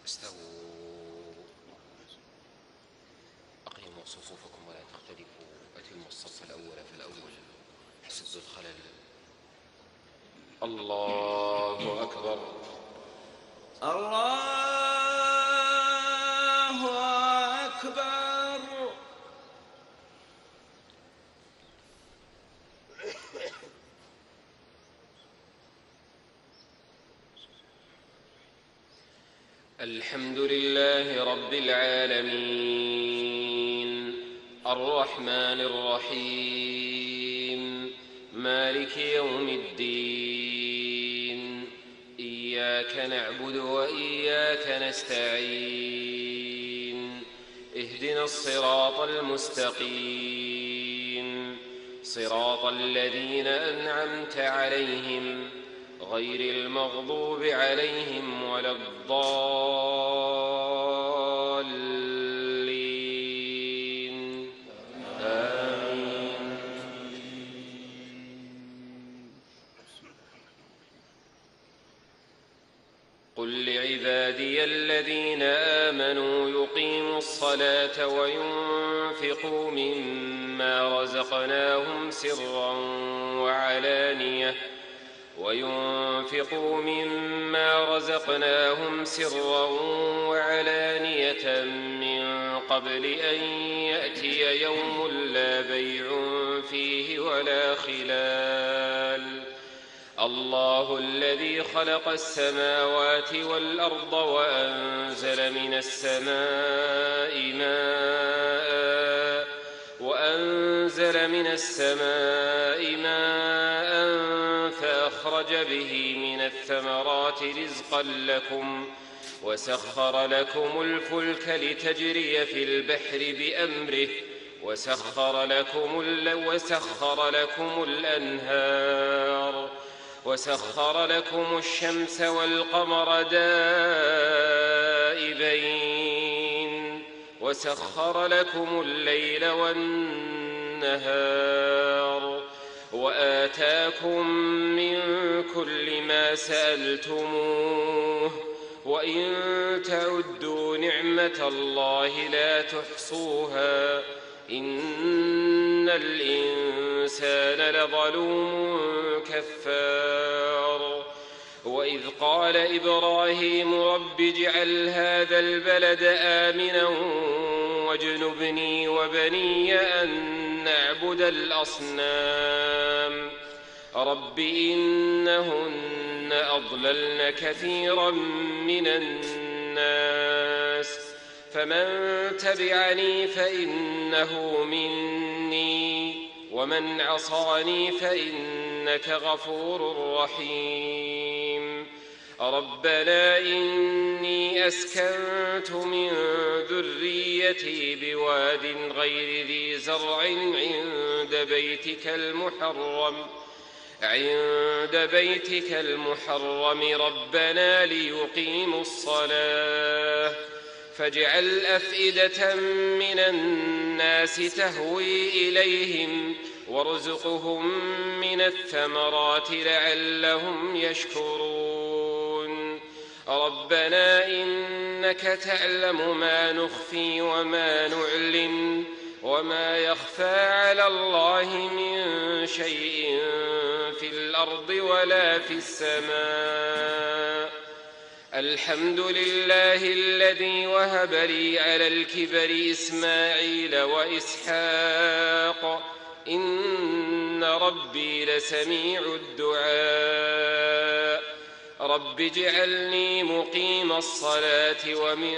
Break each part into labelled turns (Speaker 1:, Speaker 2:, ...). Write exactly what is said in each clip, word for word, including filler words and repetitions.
Speaker 1: استووا أقيموا صفوفكم ولا تختلفوا أتموا الصف الأول فالأول سدوا الخلل. الله أكبر.
Speaker 2: الله أكبر.
Speaker 1: الحمد لله رب العالمين الرحمن الرحيم مالك يوم الدين إياك نعبد وإياك نستعين اهدنا الصراط المستقيم صراط الذين أنعمت عليهم غير المغضوب عليهم ولا الضالين آمين. قل لعبادي الذين آمنوا يقيموا الصلاة وينفقوا مما رزقناهم سرا وعلانية وينفقوا مما رزقناهم سرا وعلانية من قبل أن يأتي يوم لا بيع فيه ولا خلال. الله الذي خلق السماوات والأرض وأنزل من السماء ماء وأنزل من السماء ماء فأخرج به من الثمرات رزقا لكم وسخر لكم الفلك لتجري في البحر بأمره وسخر لكم, وسخر لكم الأنهار وسخر لكم الشمس والقمر دائبين وسخر لكم الليل والنهار وآتاكم من كل ما سألتموه وإن تعدوا نعمة الله لا تحصوها إن الإنسان لظلوم كفار. وإذ قال إبراهيم رب اجعل هذا البلد آمنا واجنبني وبني أن نعبد الأصنام رب إنهن أضللن كثيرا من الناس فمن تبعني فإنه مني ومن عصاني فإنك غفور رحيم. ربنا إني أسكنت من ذريتي بواد غير ذي زرع عند بيتك المحرم عند بيتك المحرم ربنا ليقيموا الصلاة فاجعل أفئدة من الناس تهوي إليهم وارزقهم من الثمرات لعلهم يشكرون. ربنا إنك تعلم ما نخفي وما نعلن وما يخفى على الله من شيء في الأرض ولا في السماء. الحمد لله الذي وهب لي على الكبر إسماعيل وإسحاق إن ربي لسميع الدعاء. رب اجعلني مقيم الصلاة ومن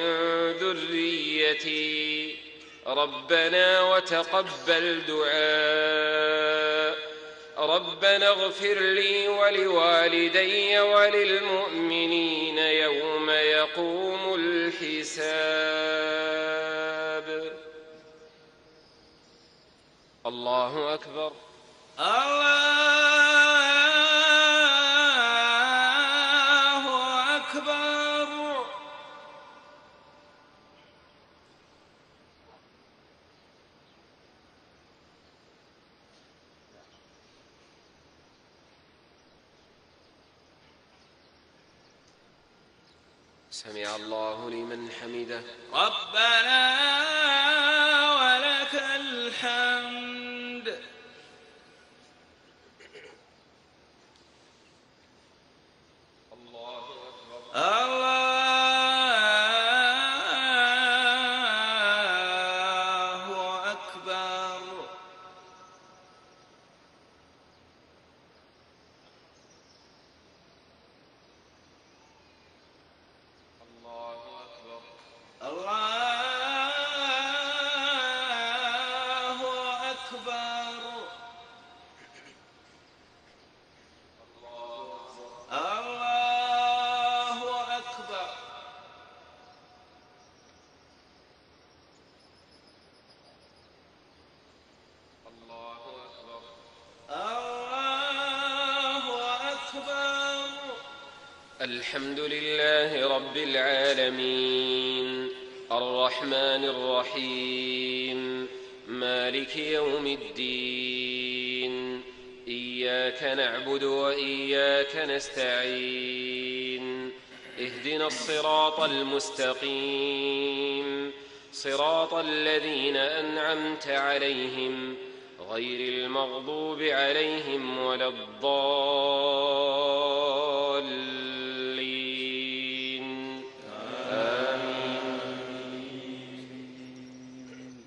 Speaker 1: ذريتي ربنا وتقبل دعاء. ربنا اغفر لي ولوالدي وللمؤمنين يوم يقوم الحساب. الله أكبر.
Speaker 2: الله أكبر.
Speaker 1: سمع الله لمن حمده.
Speaker 2: ربنا ولك الحمد.
Speaker 1: الله أكبر.
Speaker 2: الله أكبر.
Speaker 1: الله أكبر.
Speaker 2: الله أكبر. الله أكبر.
Speaker 1: الله أكبر.
Speaker 2: الله أكبر.
Speaker 1: الحمد لله رب العالمين الرحمن الرحيم مالك يوم الدين. إياك نعبد وإياك نستعين. اهدنا الصراط المستقيم صراط الذين أنعمت عليهم غير المغضوب عليهم ولا الضالين. آمين.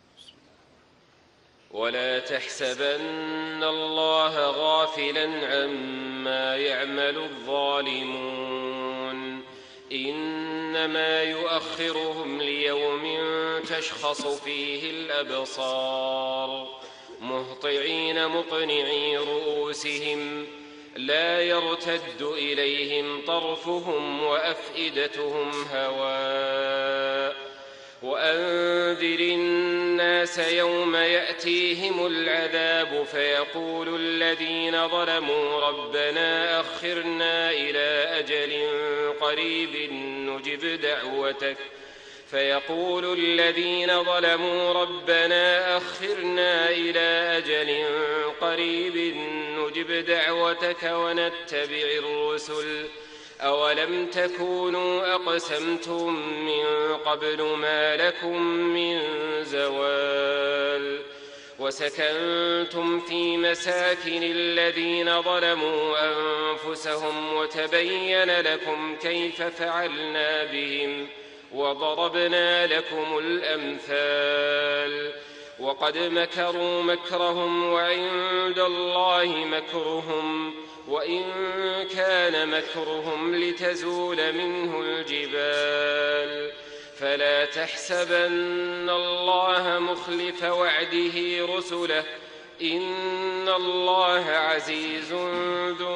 Speaker 1: ولا تحسبن الله غافلا عما يعمل الظالمون إنما يؤخرهم ليوم تشخص فيه الأبصار مهطعين مقنعي رؤوسهم لا يرتد إليهم طرفهم وأفئدتهم هواء. وأنذر الناس يوم يأتيهم العذاب فيقول الذين ظلموا ربنا أخرنا إلى أجل قريب نجب دعوتك فيقول الذين ظلموا ربنا أخرنا إلى أجل قريب نجب دعوتك ونتبع الرسل أولم تكونوا أقسمتم من قبل ما لكم من زوال. وسكنتم في مساكن الذين ظلموا أنفسهم وتبين لكم كيف فعلنا بهم وضربنا لكم الأمثال. وقد مكروا مكرهم وعند الله مكرهم وإن كان مكرهم لتزول منه الجبال. فلا تحسبن الله مخلف وعده رسله إن الله عزيز ذو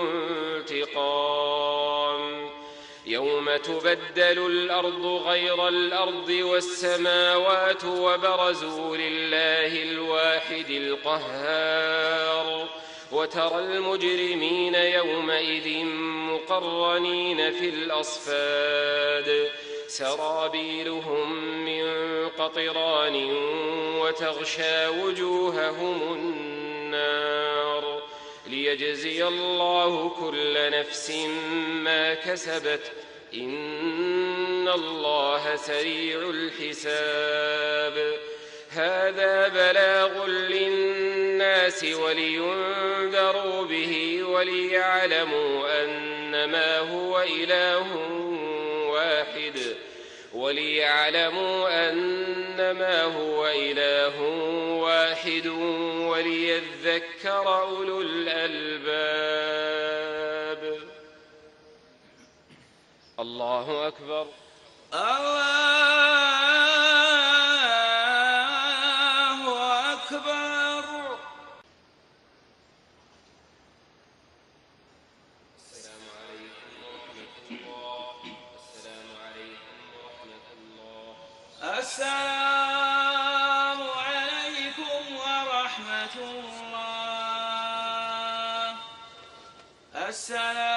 Speaker 1: انتقام. يوم تبدل الأرض غير الأرض والسماوات وبرزوا لله الواحد القهار. وترى المجرمين يومئذ مقرنين في الأصفاد سرابيلهم من قطران وتغشى وجوههم النار ليجزي الله كل نفس ما كسبت إن الله سريع الحساب. هذا بلاغ للناس ولينذروا به وليعلموا أنما هو إله واحد وليعلموا أنما هو إله واحد وليذكر أولو الألباب. الله أكبر.
Speaker 2: الله أكبر.
Speaker 1: السلام عليكم ورحمة الله. السلام عليكم ورحمة الله.
Speaker 2: السلام عليكم ورحمة الله. السلام